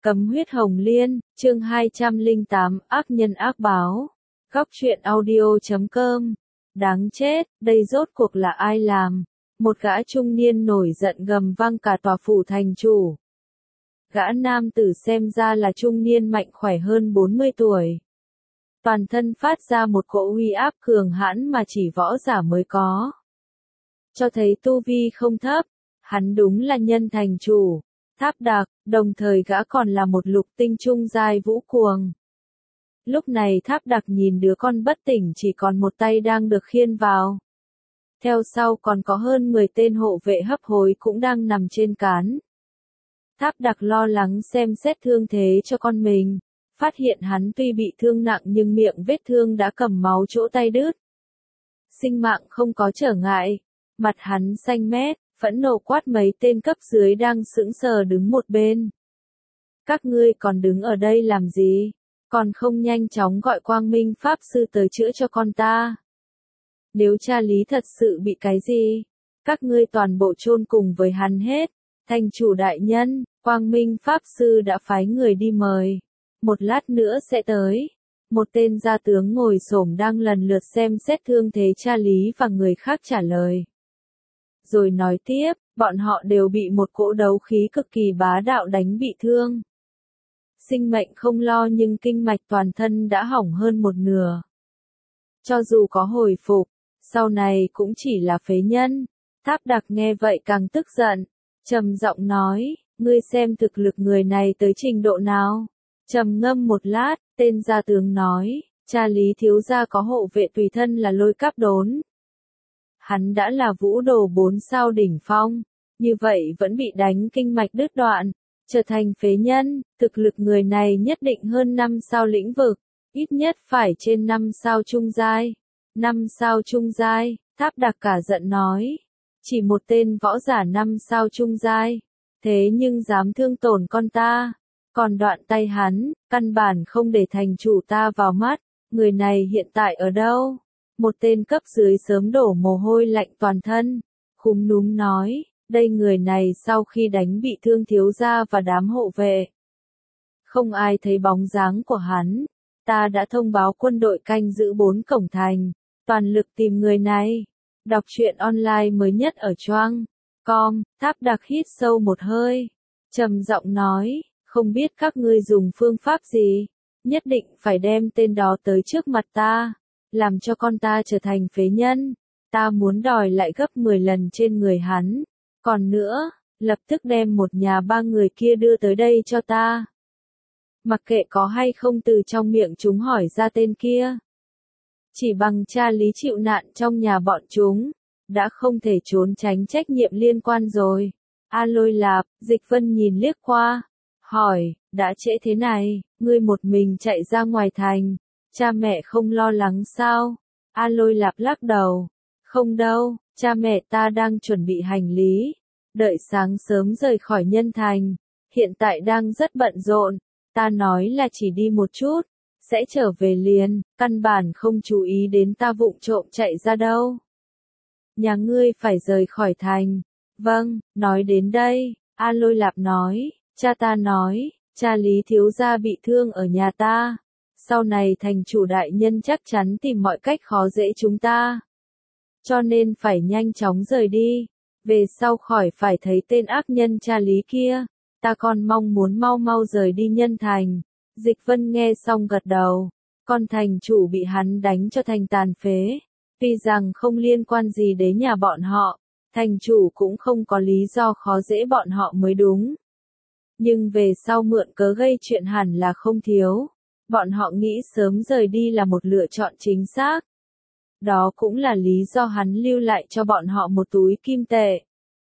Cấm huyết hồng liên, chương 208, ác nhân ác báo. Góc truyện audio.com. Đáng chết, đây rốt cuộc là ai làm? Một gã trung niên nổi giận gầm vang cả tòa phủ thành chủ. Gã nam tử xem ra là trung niên mạnh khỏe hơn 40 tuổi. Toàn thân phát ra một cỗ uy áp cường hãn mà chỉ võ giả mới có. Cho thấy tu vi không thấp, hắn đúng là nhân thành chủ. Tháp Đặc, đồng thời gã còn là một lục tinh trung giai vũ cuồng. Lúc này Tháp Đặc nhìn đứa con bất tỉnh chỉ còn một tay đang được khiêng vào. Theo sau còn có hơn 10 tên hộ vệ hấp hối cũng đang nằm trên cán. Tháp Đặc lo lắng xem xét thương thế cho con mình, phát hiện hắn tuy bị thương nặng nhưng miệng vết thương đã cầm máu chỗ tay đứt. Sinh mạng không có trở ngại, mặt hắn xanh mét. Phẫn nộ quát mấy tên cấp dưới đang sững sờ đứng một bên. Các ngươi còn đứng ở đây làm gì? Còn không nhanh chóng gọi Quang Minh Pháp Sư tới chữa cho con ta. Nếu cha Lý thật sự bị cái gì, các ngươi toàn bộ chôn cùng với hắn hết. Thành chủ đại nhân, Quang Minh Pháp Sư đã phái người đi mời. Một lát nữa sẽ tới. Một tên gia tướng ngồi xổm đang lần lượt xem xét thương thế cha Lý và người khác trả lời. Rồi nói tiếp, bọn họ đều bị một cỗ đấu khí cực kỳ bá đạo đánh bị thương. Sinh mệnh không lo nhưng kinh mạch toàn thân đã hỏng hơn một nửa. Cho dù có hồi phục, sau này cũng chỉ là phế nhân. Tháp Đặc nghe vậy càng tức giận, trầm giọng nói, ngươi xem thực lực người này tới trình độ nào. Trầm ngâm một lát, tên gia tướng nói, cha Lý thiếu gia có hộ vệ tùy thân là Lôi Cáp Đốn. Hắn đã là vũ đồ 4 sao đỉnh phong, như vậy vẫn bị đánh kinh mạch đứt đoạn, trở thành phế nhân, thực lực người này nhất định hơn 5 sao lĩnh vực, ít nhất phải trên 5 sao trung giai. 5 sao trung giai, Tháp Đặc cả giận nói, chỉ một tên võ giả 5 sao trung giai, thế nhưng dám thương tổn con ta, còn đoạn tay hắn, căn bản không để thành chủ ta vào mắt, người này hiện tại ở đâu? Một tên cấp dưới sớm đổ mồ hôi lạnh toàn thân, khúm núm nói, đây người này sau khi đánh bị thương thiếu gia và đám hộ vệ. Không ai thấy bóng dáng của hắn, ta đã thông báo quân đội canh giữ 4 cổng thành, toàn lực tìm người này. Đọc truyện online mới nhất ở Choang.com, Tháp Đặc hít sâu một hơi, trầm giọng nói, không biết các ngươi dùng phương pháp gì, nhất định phải đem tên đó tới trước mặt ta. Làm cho con ta trở thành phế nhân, ta muốn đòi lại gấp 10 lần trên người hắn. Còn nữa, lập tức đem một nhà 3 người kia đưa tới đây cho ta. Mặc kệ có hay không từ trong miệng chúng hỏi ra tên kia. Chỉ bằng cha Lý chịu nạn trong nhà bọn chúng, đã không thể trốn tránh trách nhiệm liên quan rồi. A Lôi Lạp, Dịch Vân nhìn liếc qua, hỏi, đã trễ thế này, ngươi một mình chạy ra ngoài thành. Cha mẹ không lo lắng sao? A Lôi Lạp lắc đầu. Không đâu, cha mẹ ta đang chuẩn bị hành lý. Đợi sáng sớm rời khỏi nhân thành. Hiện tại đang rất bận rộn. Ta nói là chỉ đi một chút. Sẽ trở về liền, căn bản không chú ý đến ta vụng trộm chạy ra đâu. Nhà ngươi phải rời khỏi thành. Vâng, nói đến đây, A Lôi Lạp nói, cha ta nói, cha Lý thiếu gia bị thương ở nhà ta. Sau này thành chủ đại nhân chắc chắn tìm mọi cách khó dễ chúng ta. Cho nên phải nhanh chóng rời đi. Về sau khỏi phải thấy tên ác nhân cha Lý kia. Ta còn mong muốn mau mau rời đi nhân thành. Dịch Vân nghe xong gật đầu. Con thành chủ bị hắn đánh cho thành tàn phế. Vì rằng không liên quan gì đến nhà bọn họ. Thành chủ cũng không có lý do khó dễ bọn họ mới đúng. Nhưng về sau mượn cớ gây chuyện hẳn là không thiếu. Bọn họ nghĩ sớm rời đi là một lựa chọn chính xác. Đó cũng là lý do hắn lưu lại cho bọn họ một túi kim tệ.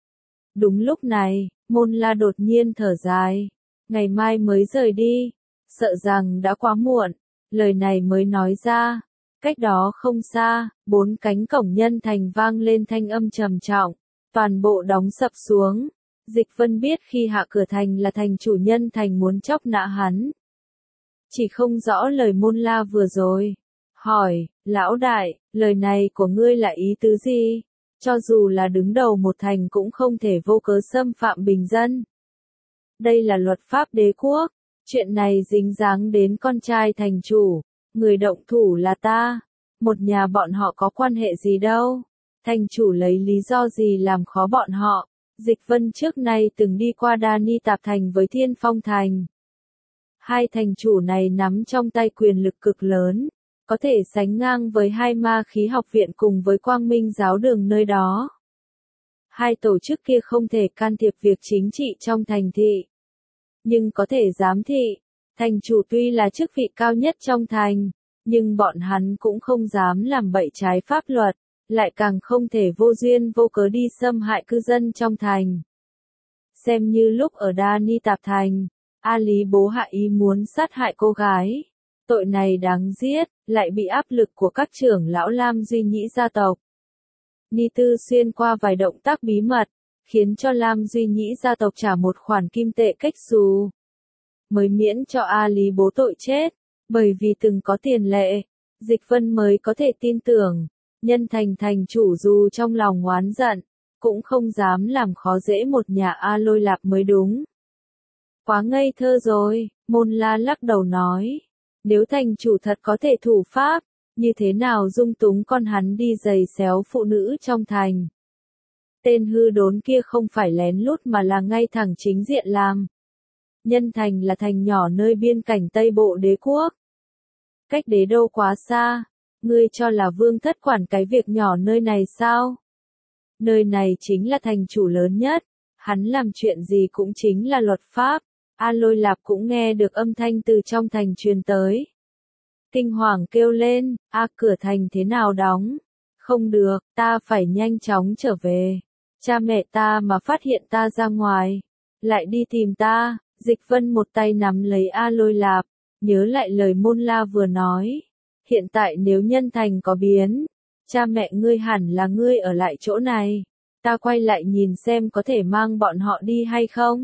Đúng lúc này, Môn La đột nhiên thở dài. Ngày mai mới rời đi. Sợ rằng đã quá muộn. Lời này mới nói ra. Cách đó không xa, 4 cánh cổng nhân thành vang lên thanh âm trầm trọng. Toàn bộ đóng sập xuống. Dịch Vân biết khi hạ cửa thành là thành chủ nhân thành muốn chóc nã hắn. Chỉ không rõ lời Môn La vừa rồi. Hỏi, lão đại, lời này của ngươi là ý tứ gì? Cho dù là đứng đầu một thành cũng không thể vô cớ xâm phạm bình dân. Đây là luật pháp đế quốc, Chuyện này dính dáng đến con trai thành chủ, người động thủ là ta, một nhà bọn họ có quan hệ gì đâu, thành chủ lấy lý do gì làm khó bọn họ. Dịch Vân trước nay từng đi qua Đa Ni Tạp Thành với Thiên Phong Thành. Hai thành chủ này nắm trong tay quyền lực cực lớn, có thể sánh ngang với hai ma khí học viện cùng với Quang Minh giáo đường nơi đó. Hai tổ chức kia không thể can thiệp việc chính trị trong thành thị, nhưng có thể giám thị. Thành chủ tuy là chức vị cao nhất trong thành, nhưng bọn hắn cũng không dám làm bậy trái pháp luật, lại càng không thể vô duyên vô cớ đi xâm hại cư dân trong thành. Xem như lúc ở Đa Ni Tạp Thành, A Lý bố hạ ý muốn sát hại cô gái. Tội này đáng giết, lại bị áp lực của các trưởng lão Lam Duy Nhĩ gia tộc. Ni Tư xuyên qua vài động tác bí mật, khiến cho Lam Duy Nhĩ gia tộc trả một khoản kim tệ cách xù, mới miễn cho A Lý bố tội chết, bởi vì từng có tiền lệ, Dịch Vân mới có thể tin tưởng, Nhân Thành thành chủ dù trong lòng oán giận, cũng không dám làm khó dễ một nhà A Lôi Lạp mới đúng. Quá ngây thơ rồi, Môn La lắc đầu nói, nếu thành chủ thật có thể thủ pháp, như thế nào dung túng con hắn đi giày xéo phụ nữ trong thành. Tên hư đốn kia không phải lén lút mà là ngay thẳng chính diện làm. Nhân Thành là thành nhỏ nơi biên cảnh Tây Bộ đế quốc. Cách đế đô quá xa, ngươi cho là vương thất quản cái việc nhỏ nơi này sao? Nơi này chính là thành chủ lớn nhất, hắn làm chuyện gì cũng chính là luật pháp. A Lôi Lạp cũng nghe được âm thanh từ trong thành truyền tới. Kinh hoàng kêu lên, cửa thành thế nào đóng? Không được, ta phải nhanh chóng trở về. Cha mẹ ta mà phát hiện ta ra ngoài, lại đi tìm ta. Dịch Vân một tay nắm lấy A Lôi Lạp, nhớ lại lời Môn La vừa nói. Hiện tại nếu Nhân Thành có biến, cha mẹ ngươi hẳn là ngươi ở lại chỗ này. Ta quay lại nhìn xem có thể mang bọn họ đi hay không.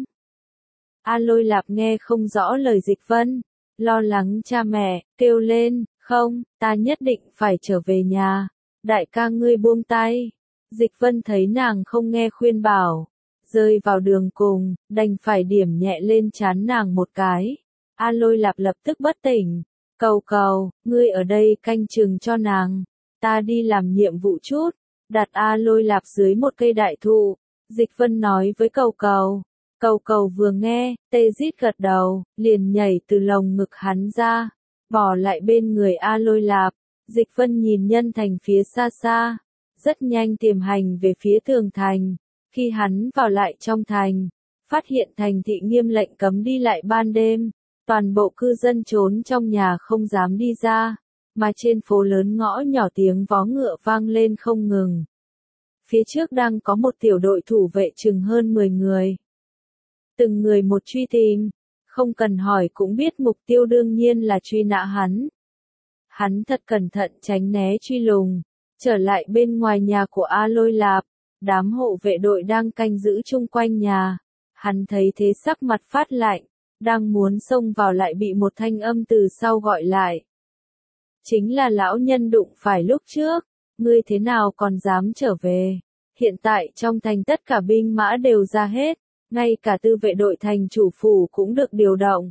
A Lôi Lạp nghe không rõ lời Dịch Vân, lo lắng cha mẹ, kêu lên, không, ta nhất định phải trở về nhà. Đại ca ngươi buông tay. Dịch Vân thấy nàng không nghe khuyên bảo, rơi vào đường cùng, đành phải điểm nhẹ lên trán nàng một cái. A Lôi Lạp lập tức bất tỉnh. Cầu cầu, ngươi ở đây canh chừng cho nàng. Ta đi làm nhiệm vụ chút. Đặt A Lôi Lạp dưới một cây đại thụ. Dịch Vân nói với cầu cầu. Cầu cầu vừa nghe, tê rít gật đầu, liền nhảy từ lồng ngực hắn ra, bỏ lại bên người A Lôi Lạp. Dịch Vân nhìn Nhân Thành phía xa xa, rất nhanh tiềm hành về phía tường thành. Khi hắn vào lại trong thành, phát hiện thành thị nghiêm lệnh cấm đi lại ban đêm, toàn bộ cư dân trốn trong nhà không dám đi ra, mà trên phố lớn ngõ nhỏ tiếng vó ngựa vang lên không ngừng. Phía trước đang có một tiểu đội thủ vệ chừng hơn 10 người. Từng người một truy tìm, không cần hỏi cũng biết mục tiêu đương nhiên là truy nã hắn. Hắn thật cẩn thận tránh né truy lùng, trở lại bên ngoài nhà của A Lôi Lạp, đám hộ vệ đội đang canh giữ chung quanh nhà. Hắn thấy thế sắc mặt phát lạnh, đang muốn xông vào lại bị một thanh âm từ sau gọi lại. Chính là lão nhân đụng phải lúc trước, ngươi thế nào còn dám trở về? Hiện tại trong thành tất cả binh mã đều ra hết, ngay cả tư vệ đội thành chủ phủ cũng được điều động.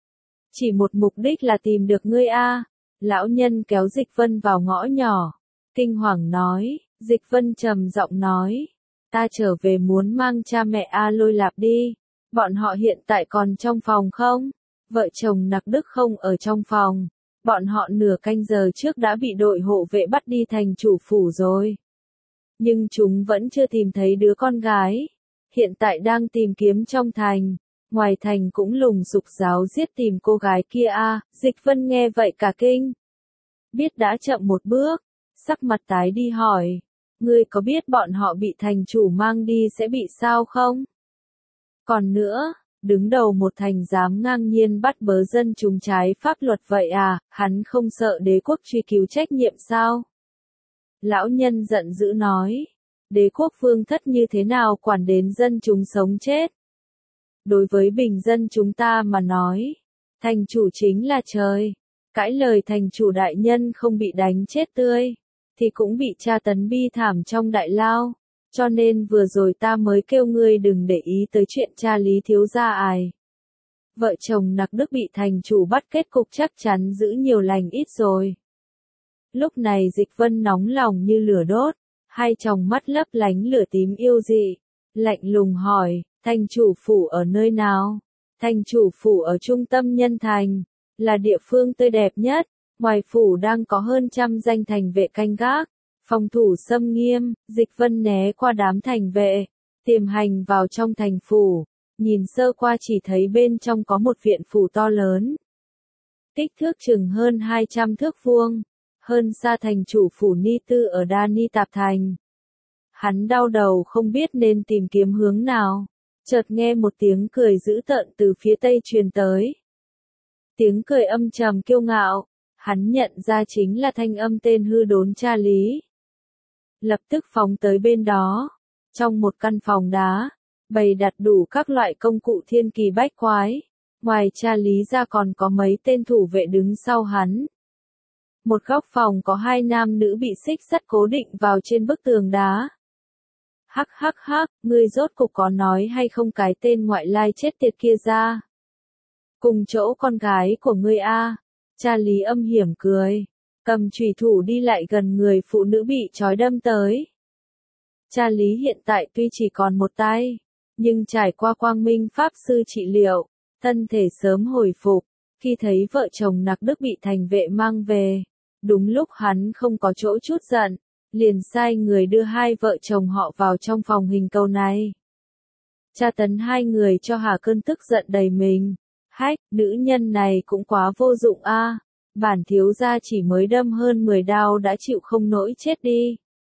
Chỉ một mục đích là tìm được ngươi a. Lão nhân kéo Dịch Vân vào ngõ nhỏ, kinh hoàng nói. Dịch Vân trầm giọng nói, ta trở về muốn mang cha mẹ A Lôi Lạp đi. Bọn họ hiện tại còn trong phòng không? Vợ chồng Nặc Đức không ở trong phòng. Bọn họ nửa canh giờ trước đã bị đội hộ vệ bắt đi thành chủ phủ rồi. Nhưng chúng vẫn chưa tìm thấy đứa con gái. Hiện tại đang tìm kiếm trong thành. Ngoài thành cũng lùng sục giáo giết tìm cô gái kia a. Dịch Vân nghe vậy cả kinh. Biết đã chậm một bước, sắc mặt tái đi hỏi. Ngươi có biết bọn họ bị thành chủ mang đi sẽ bị sao không? Còn nữa, đứng đầu một thành dám ngang nhiên bắt bớ dân chúng trái pháp luật vậy à, hắn không sợ đế quốc truy cứu trách nhiệm sao? Lão nhân giận dữ nói, đế quốc vương thất như thế nào quản đến dân chúng sống chết? Đối với bình dân chúng ta mà nói, thành chủ chính là trời. Cãi lời thành chủ đại nhân không bị đánh chết tươi, thì cũng bị tra tấn bi thảm trong đại lao. Cho nên vừa rồi ta mới kêu ngươi đừng để ý tới chuyện cha Lý thiếu gia ài. vợ chồng Nặc Đức bị thành chủ bắt kết cục chắc chắn giữ nhiều lành ít rồi. Lúc này Dịch Vân nóng lòng như lửa đốt, hai tròng mắt lấp lánh lửa tím yêu dị, lạnh lùng hỏi, thành chủ phủ ở nơi nào? Thành chủ phủ ở trung tâm Nhân Thành, là địa phương tươi đẹp nhất, ngoài phủ đang có hơn 100 danh thành vệ canh gác, phòng thủ xâm nghiêm. Dịch Vân né qua đám thành vệ, tiềm hành vào trong thành phủ, nhìn sơ qua chỉ thấy bên trong có một viện phủ to lớn. Kích thước chừng hơn 200 thước vuông, hơn xa thành chủ phủ Ni Tư ở Đa Ni Tạp Thành. Hắn đau đầu không biết nên tìm kiếm hướng nào, chợt nghe một tiếng cười dữ tợn từ phía tây truyền tới. Tiếng cười âm trầm kiêu ngạo, hắn nhận ra chính là thanh âm tên hư đốn cha Lý. Lập tức phóng tới bên đó, trong một căn phòng đá, bày đặt đủ các loại công cụ thiên kỳ bách quái, ngoài cha Lý ra còn có mấy tên thủ vệ đứng sau hắn. Một góc phòng có hai nam nữ bị xích sắt cố định vào trên bức tường đá. Hắc hắc hắc, ngươi rốt cục có nói hay không cái tên ngoại lai chết tiệt kia ra? Cùng chỗ con gái của ngươi a. Cha Lý âm hiểm cười, cầm chùy thủ đi lại gần người phụ nữ bị trói đâm tới. Cha Lý hiện tại tuy chỉ còn một tay, nhưng trải qua quang minh pháp sư trị liệu, thân thể sớm hồi phục. Khi thấy vợ chồng Nặc Đức bị thành vệ mang về, đúng lúc hắn không có chỗ chút giận, liền sai người đưa hai vợ chồng họ vào trong phòng hình cầu này. Tra tấn hai người cho hà cơn tức giận đầy mình. Hách, nữ nhân này cũng quá vô dụng a. Bản thiếu gia chỉ mới đâm hơn 10 đao đã chịu không nổi chết đi.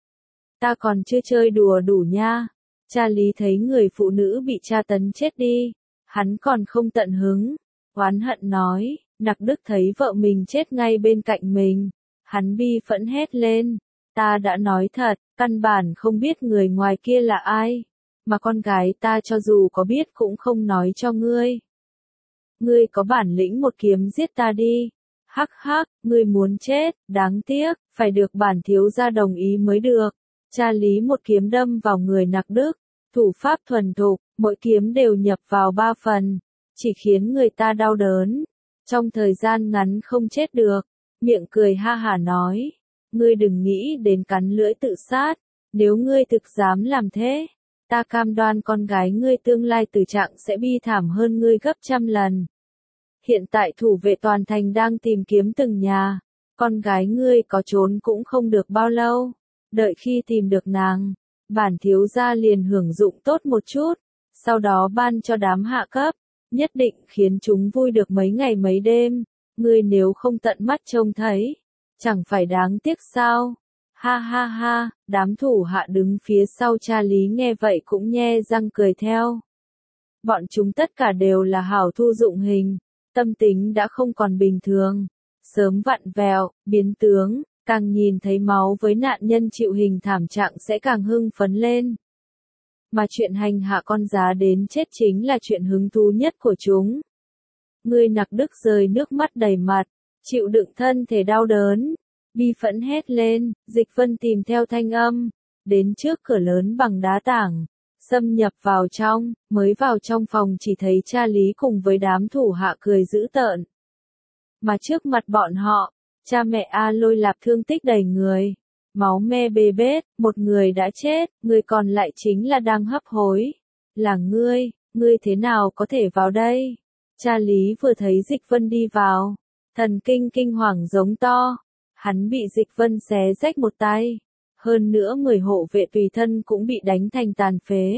Ta còn chưa chơi đùa đủ nha. Cha Lý thấy người phụ nữ bị tra tấn chết đi, hắn còn không tận hứng, oán hận nói. Nặc Đức thấy vợ mình chết ngay bên cạnh mình, hắn bi phẫn hét lên, ta đã nói thật, căn bản không biết người ngoài kia là ai, mà con gái ta cho dù có biết cũng không nói cho ngươi. Ngươi có bản lĩnh một kiếm giết ta đi. Hắc hắc, ngươi muốn chết, đáng tiếc, phải được bản thiếu gia đồng ý mới được. Cha Lý một kiếm đâm vào người Nặc Đức, thủ pháp thuần thục, mỗi kiếm đều nhập vào 3 phần, chỉ khiến người ta đau đớn. Trong thời gian ngắn không chết được, miệng cười ha hả nói, ngươi đừng nghĩ đến cắn lưỡi tự sát, nếu ngươi thực dám làm thế, ta cam đoan con gái ngươi tương lai tử trạng sẽ bi thảm hơn ngươi gấp 100 lần. Hiện tại thủ vệ toàn thành đang tìm kiếm từng nhà, con gái ngươi có trốn cũng không được bao lâu, đợi khi tìm được nàng, bản thiếu gia liền hưởng dụng tốt một chút, sau đó ban cho đám hạ cấp, nhất định khiến chúng vui được mấy ngày mấy đêm, ngươi nếu không tận mắt trông thấy, chẳng phải đáng tiếc sao? Ha ha ha, đám thủ hạ đứng phía sau cha Lý nghe vậy cũng nhe răng cười theo. Bọn chúng tất cả đều là hảo thu dụng hình, tâm tính đã không còn bình thường, sớm vặn vẹo, biến tướng, càng nhìn thấy máu với nạn nhân chịu hình thảm trạng sẽ càng hưng phấn lên. Mà chuyện hành hạ con giá đến chết chính là chuyện hứng thú nhất của chúng. Người Nặc Đức rơi nước mắt đầy mặt, chịu đựng thân thể đau đớn, bi phẫn hét lên. Dịch Vân tìm theo thanh âm, đến trước cửa lớn bằng đá tảng, xâm nhập vào trong, mới vào trong phòng chỉ thấy cha Lý cùng với đám thủ hạ cười dữ tợn. Mà trước mặt bọn họ, cha mẹ A Lôi Lạp thương tích đầy người, máu me bê bết, một người đã chết, người còn lại chính là đang hấp hối. Là ngươi thế nào có thể vào đây? Cha Lý vừa thấy Dịch Vân đi vào, thần kinh hoàng giống to, hắn bị Dịch Vân xé rách một tay, hơn nữa 10 hộ vệ tùy thân cũng bị đánh thành tàn phế.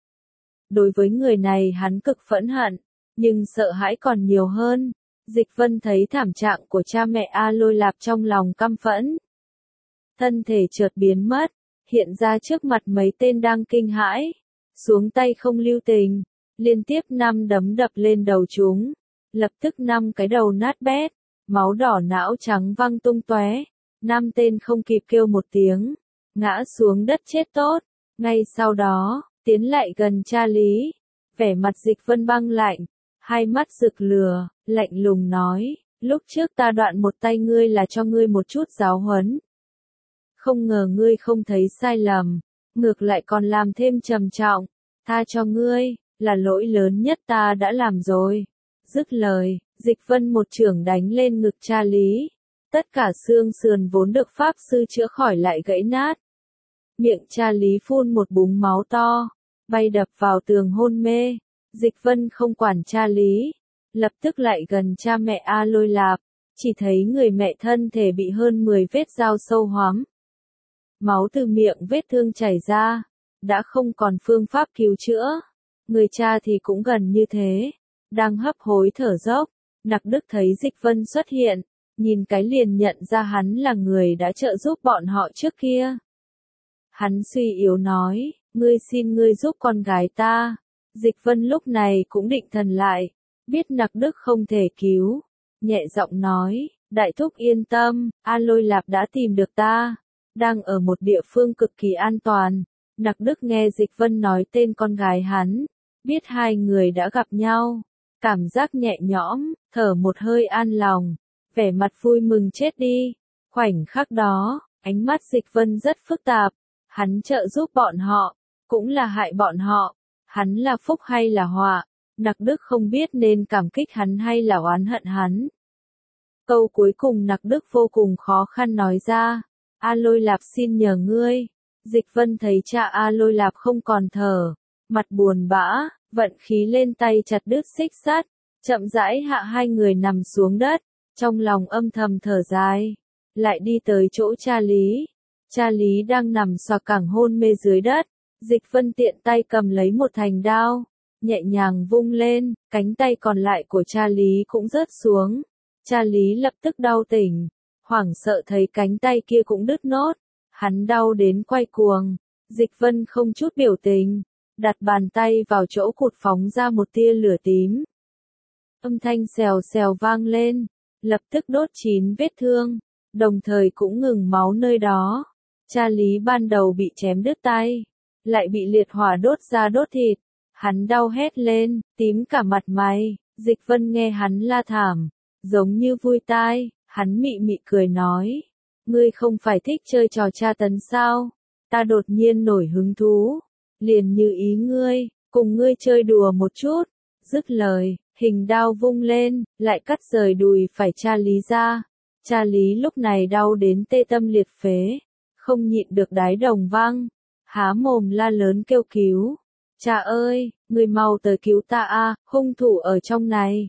Đối với người này hắn cực phẫn hận, nhưng sợ hãi còn nhiều hơn. Dịch Vân thấy thảm trạng của cha mẹ A Lôi Lạp trong lòng căm phẫn. Thân thể chợt biến mất, hiện ra trước mặt mấy tên đang kinh hãi, xuống tay không lưu tình, liên tiếp 5 đấm đập lên đầu chúng, lập tức 5 cái đầu nát bét, máu đỏ não trắng văng tung tóe, 5 tên không kịp kêu một tiếng, ngã xuống đất chết tốt. Ngay sau đó, tiến lại gần cha Lý, vẻ mặt Dịch Vân băng lạnh, hai mắt rực lửa, lạnh lùng nói, lúc trước ta đoạn một tay ngươi là cho ngươi một chút giáo huấn. Không ngờ ngươi không thấy sai lầm, ngược lại còn làm thêm trầm trọng, tha cho ngươi, là lỗi lớn nhất ta đã làm rồi. Dứt lời, Dịch Vân một chưởng đánh lên ngực cha Lý. Tất cả xương sườn vốn được pháp sư chữa khỏi lại gãy nát. Miệng cha Lý phun một búng máu to, bay đập vào tường hôn mê. Dịch Vân không quản cha Lý, lập tức lại gần cha mẹ A Lôi Lạp, chỉ thấy người mẹ thân thể bị hơn 10 vết dao sâu hoắm. Máu từ miệng vết thương chảy ra, đã không còn phương pháp cứu chữa. Người cha thì cũng gần như thế, đang hấp hối thở dốc. Nặc Đức thấy Dịch Vân xuất hiện, nhìn cái liền nhận ra hắn là người đã trợ giúp bọn họ trước kia. Hắn suy yếu nói, xin ngươi giúp con gái ta. Dịch Vân lúc này cũng định thần lại, biết Nặc Đức không thể cứu. Nhẹ giọng nói, đại thúc yên tâm, A Lôi Lạp đã tìm được ta, đang ở một địa phương cực kỳ an toàn. Nặc Đức nghe Dịch Vân nói tên con gái hắn, biết hai người đã gặp nhau, cảm giác nhẹ nhõm, thở một hơi an lòng, vẻ mặt vui mừng chết đi. Khoảnh khắc đó, ánh mắt Dịch Vân rất phức tạp, hắn trợ giúp bọn họ, cũng là hại bọn họ, hắn là phúc hay là họa, Nặc Đức không biết nên cảm kích hắn hay là oán hận hắn. Câu cuối cùng Nặc Đức vô cùng khó khăn nói ra, A Lôi Lạp xin nhờ ngươi. Dịch Vân thấy cha A Lôi Lạp không còn thở, mặt buồn bã, vận khí lên tay chặt đứt xích sắt, chậm rãi hạ hai người nằm xuống đất, trong lòng âm thầm thở dài, lại đi tới chỗ cha Lý. Cha Lý đang nằm xòa cẳng hôn mê dưới đất, Dịch Vân tiện tay cầm lấy một thành đao, nhẹ nhàng vung lên, cánh tay còn lại của cha Lý cũng rớt xuống. Cha Lý lập tức đau tỉnh, hoảng sợ thấy cánh tay kia cũng đứt nốt, hắn đau đến quay cuồng. Dịch Vân không chút biểu tình, đặt bàn tay vào chỗ cụt phóng ra một tia lửa tím. Âm thanh xèo xèo vang lên, lập tức đốt chín vết thương, đồng thời cũng ngừng máu nơi đó. Cha Lý ban đầu bị chém đứt tay, lại bị liệt hỏa đốt da đốt thịt, hắn đau hét lên, tím cả mặt mày. Dịch Vân nghe hắn la thảm, giống như vui tai, hắn mị mị cười nói, ngươi không phải thích chơi trò tra tấn sao, ta đột nhiên nổi hứng thú, liền như ý ngươi, cùng ngươi chơi đùa một chút. Dứt lời, hình đao vung lên, lại cắt rời đùi phải cha Lý ra. Cha Lý lúc này đau đến tê tâm liệt phế, không nhịn được đái đồng vang, há mồm la lớn kêu cứu. Cha ơi, người mau tới cứu ta a, hung thủ ở trong này.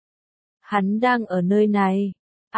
Hắn đang ở nơi này.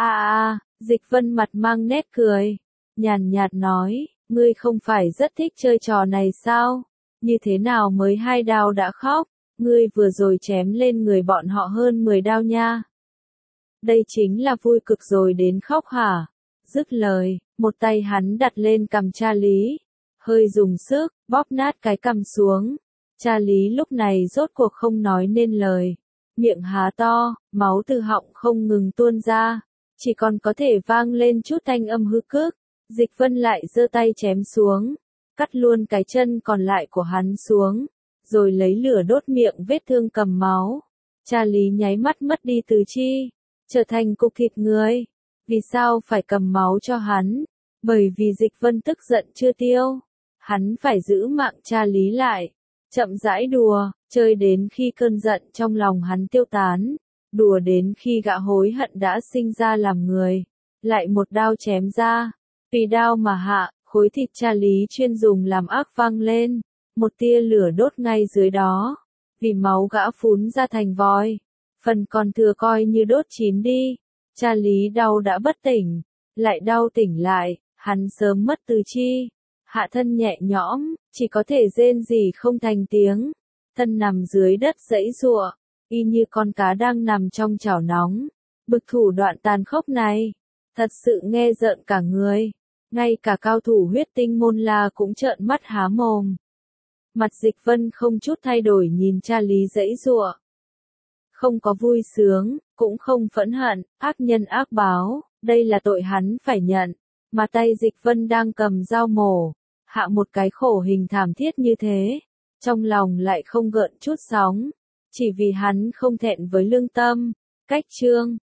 Dịch Vân mặt mang nét cười, nhàn nhạt nói, ngươi không phải rất thích chơi trò này sao? Như thế nào mới 2 đao đã khóc? Ngươi vừa rồi chém lên người bọn họ hơn 10 đao nha. Đây chính là vui cực rồi đến khóc hả? Dứt lời, một tay hắn đặt lên cằm cha Lý, hơi dùng sức, bóp nát cái cằm xuống. Cha Lý lúc này rốt cuộc không nói nên lời, miệng há to, máu từ họng không ngừng tuôn ra, chỉ còn có thể vang lên chút thanh âm hư cước. Dịch Vân lại giơ tay chém xuống, cắt luôn cái chân còn lại của hắn xuống, rồi lấy lửa đốt miệng vết thương cầm máu. Cha Lý nháy mắt mất đi tứ chi, trở thành cục thịt người. Vì sao phải cầm máu cho hắn? Bởi vì Dịch Vân tức giận chưa tiêu, hắn phải giữ mạng cha Lý lại, chậm rãi đùa, chơi đến khi cơn giận trong lòng hắn tiêu tán, đùa đến khi gã hối hận đã sinh ra làm người, lại một đao chém ra. Vì đao mà hạ, khối thịt cha Lý chuyên dùng làm ác vang lên, một tia lửa đốt ngay dưới đó, vì máu gã phún ra thành vòi, phần còn thừa coi như đốt chín đi. Cha Lý đau đã bất tỉnh, lại đau tỉnh lại, hắn sớm mất tứ chi, hạ thân nhẹ nhõm, chỉ có thể rên rỉ không thành tiếng, thân nằm dưới đất giãy giụa, y như con cá đang nằm trong chảo nóng. Bực thủ đoạn tàn khốc này, thật sự nghe rợn cả người. Ngay cả cao thủ huyết tinh môn La cũng trợn mắt há mồm. Mặt Dịch Vân không chút thay đổi nhìn cha Lý giãy giụa. Không có vui sướng, cũng không phẫn hận, ác nhân ác báo, đây là tội hắn phải nhận. Mà tay Dịch Vân đang cầm dao mổ, hạ một cái khổ hình thảm thiết như thế, trong lòng lại không gợn chút sóng, chỉ vì hắn không thẹn với lương tâm. Cách chương